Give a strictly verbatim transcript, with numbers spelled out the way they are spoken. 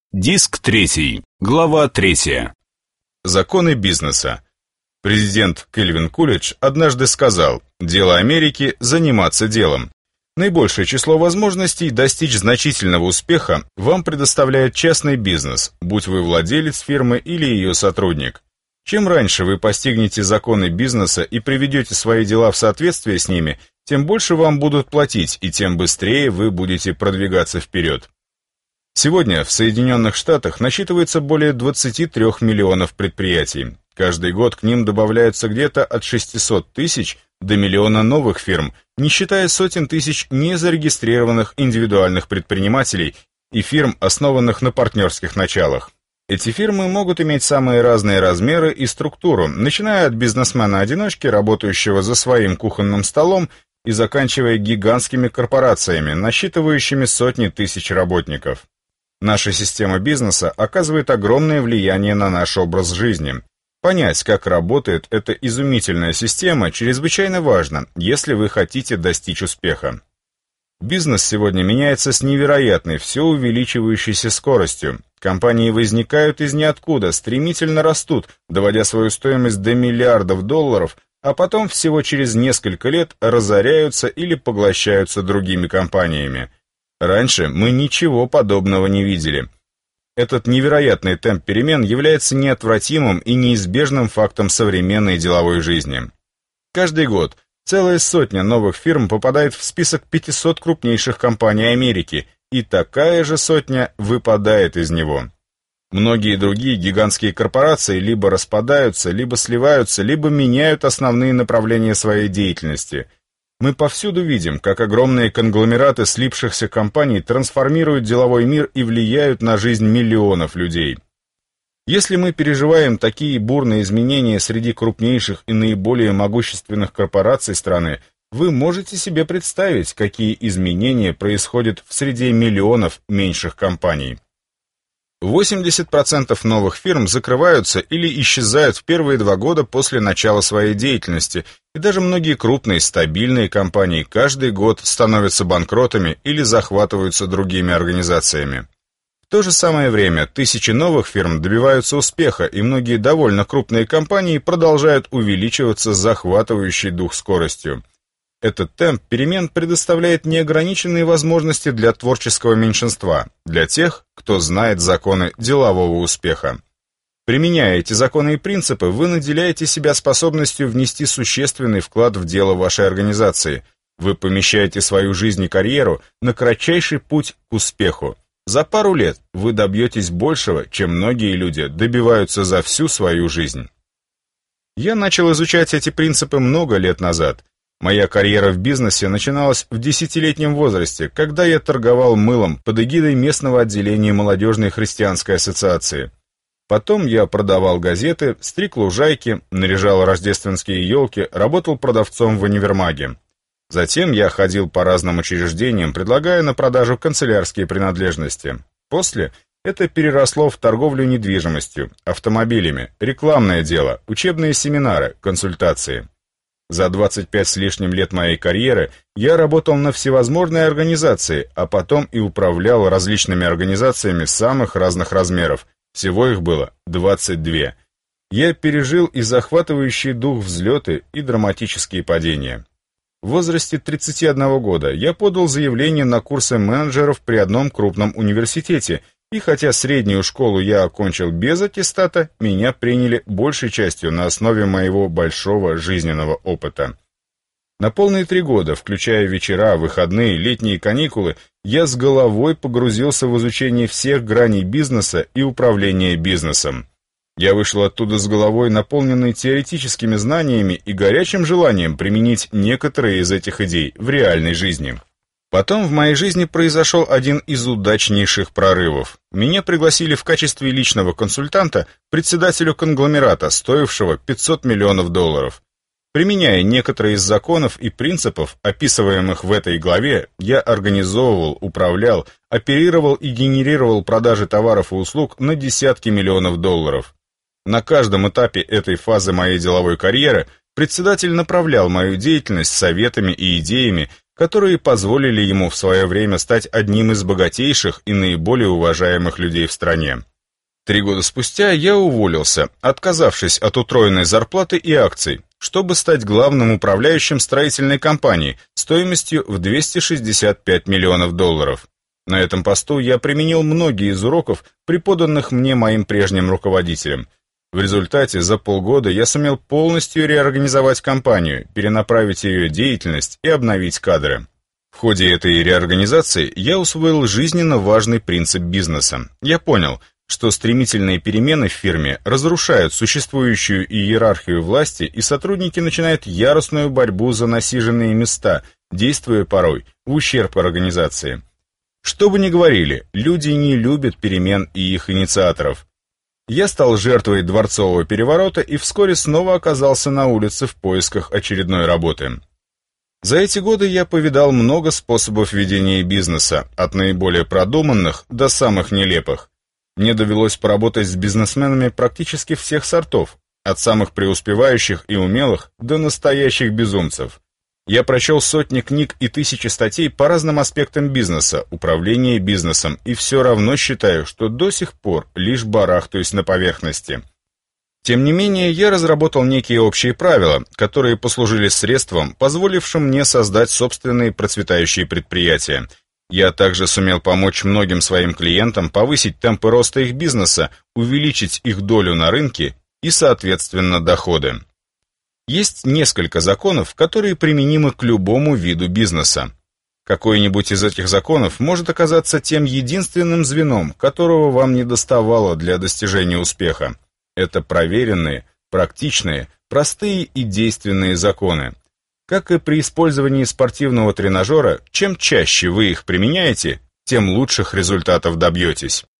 Диск третий. Глава третья. Законы бизнеса. Президент Кельвин Кулидж однажды сказал: «Дело Америки – заниматься делом». Наибольшее число возможностей достичь значительного успеха вам предоставляет частный бизнес, будь вы владелец фирмы или ее сотрудник. Чем раньше вы постигнете законы бизнеса и приведете свои дела в соответствие с ними, тем больше вам будут платить и тем быстрее вы будете продвигаться вперед. Сегодня в Соединенных Штатах насчитывается более двадцати трёх миллионов предприятий. Каждый год к ним добавляются где-то от шестисот тысяч до миллиона новых фирм, не считая сотен тысяч незарегистрированных индивидуальных предпринимателей и фирм, основанных на партнерских началах. Эти фирмы могут иметь самые разные размеры и структуру, начиная от бизнесмена-одиночки, работающего за своим кухонным столом, и заканчивая гигантскими корпорациями, насчитывающими сотни тысяч работников. Наша система бизнеса оказывает огромное влияние на наш образ жизни. Понять, как работает эта изумительная система, чрезвычайно важно, если вы хотите достичь успеха. Бизнес сегодня меняется с невероятной, все увеличивающейся скоростью. Компании возникают из ниоткуда, стремительно растут, доводя свою стоимость до миллиардов долларов, а потом всего через несколько лет разоряются или поглощаются другими компаниями. Раньше мы ничего подобного не видели. Этот невероятный темп перемен является неотвратимым и неизбежным фактом современной деловой жизни. Каждый год целая сотня новых фирм попадает в список пятисот крупнейших компаний Америки, и такая же сотня выпадает из него. Многие другие гигантские корпорации либо распадаются, либо сливаются, либо меняют основные направления своей деятельности. Мы повсюду видим, как огромные конгломераты слипшихся компаний трансформируют деловой мир и влияют на жизнь миллионов людей. Если мы переживаем такие бурные изменения среди крупнейших и наиболее могущественных корпораций страны, вы можете себе представить, какие изменения происходят в среде миллионов меньших компаний. восемьдесят процентов новых фирм закрываются или исчезают в первые два года после начала своей деятельности, и даже многие крупные стабильные компании каждый год становятся банкротами или захватываются другими организациями. В то же самое время тысячи новых фирм добиваются успеха, и многие довольно крупные компании продолжают увеличиваться с захватывающей дух скоростью. Этот темп перемен предоставляет неограниченные возможности для творческого меньшинства, для тех, кто знает законы делового успеха. Применяя эти законы и принципы, вы наделяете себя способностью внести существенный вклад в дело вашей организации. Вы помещаете свою жизнь и карьеру на кратчайший путь к успеху. За пару лет вы добьетесь большего, чем многие люди добиваются за всю свою жизнь. Я начал изучать эти принципы много лет назад. Моя карьера в бизнесе начиналась в десятилетнем возрасте, когда я торговал мылом под эгидой местного отделения молодежной христианской ассоциации. Потом я продавал газеты, стриг лужайки, наряжал рождественские елки, работал продавцом в универмаге. Затем я ходил по разным учреждениям, предлагая на продажу канцелярские принадлежности. После это переросло в торговлю недвижимостью, автомобилями, рекламное дело, учебные семинары, консультации. За двадцать пять с лишним лет моей карьеры я работал на всевозможные организации, а потом и управлял различными организациями самых разных размеров. Всего их было двадцать две. Я пережил и захватывающий дух взлеты, и драматические падения. В возрасте тридцати одного года я подал заявление на курсы менеджеров при одном крупном университете, и хотя среднюю школу я окончил без аттестата, меня приняли большей частью на основе моего большого жизненного опыта. На полные три года, включая вечера, выходные, летние каникулы, я с головой погрузился в изучение всех граней бизнеса и управления бизнесом. Я вышел оттуда с головой, наполненной теоретическими знаниями и горячим желанием применить некоторые из этих идей в реальной жизни. Потом в моей жизни произошел один из удачнейших прорывов. Меня пригласили в качестве личного консультанта председателю конгломерата, стоившего пятьсот миллионов долларов. Применяя некоторые из законов и принципов, описываемых в этой главе, я организовывал, управлял, оперировал и генерировал продажи товаров и услуг на десятки миллионов долларов. На каждом этапе этой фазы моей деловой карьеры председатель направлял мою деятельность советами и идеями, которые позволили ему в свое время стать одним из богатейших и наиболее уважаемых людей в стране. Три года спустя я уволился, отказавшись от утроенной зарплаты и акций, чтобы стать главным управляющим строительной компании стоимостью в двести шестьдесят пять миллионов долларов. На этом посту я применил многие из уроков, преподанных мне моим прежним руководителем. В результате за полгода я сумел полностью реорганизовать компанию, перенаправить ее деятельность и обновить кадры. В ходе этой реорганизации я усвоил жизненно важный принцип бизнеса. Я понял, что стремительные перемены в фирме разрушают существующую иерархию власти, и сотрудники начинают яростную борьбу за насиженные места, действуя порой в ущерб организации. Что бы ни говорили, люди не любят перемен и их инициаторов. Я стал жертвой дворцового переворота и вскоре снова оказался на улице в поисках очередной работы. За эти годы я повидал много способов ведения бизнеса, от наиболее продуманных до самых нелепых. Мне довелось поработать с бизнесменами практически всех сортов, от самых преуспевающих и умелых до настоящих безумцев. Я прочел сотни книг и тысячи статей по разным аспектам бизнеса, управления бизнесом, и все равно считаю, что до сих пор лишь барахтаюсь на поверхности. Тем не менее, я разработал некие общие правила, которые послужили средством, позволившим мне создать собственные процветающие предприятия. Я также сумел помочь многим своим клиентам повысить темпы роста их бизнеса, увеличить их долю на рынке и, соответственно, доходы. Есть несколько законов, которые применимы к любому виду бизнеса. Какой-нибудь из этих законов может оказаться тем единственным звеном, которого вам недоставало для достижения успеха. Это проверенные, практичные, простые и действенные законы. Как и при использовании спортивного тренажера, чем чаще вы их применяете, тем лучших результатов добьетесь.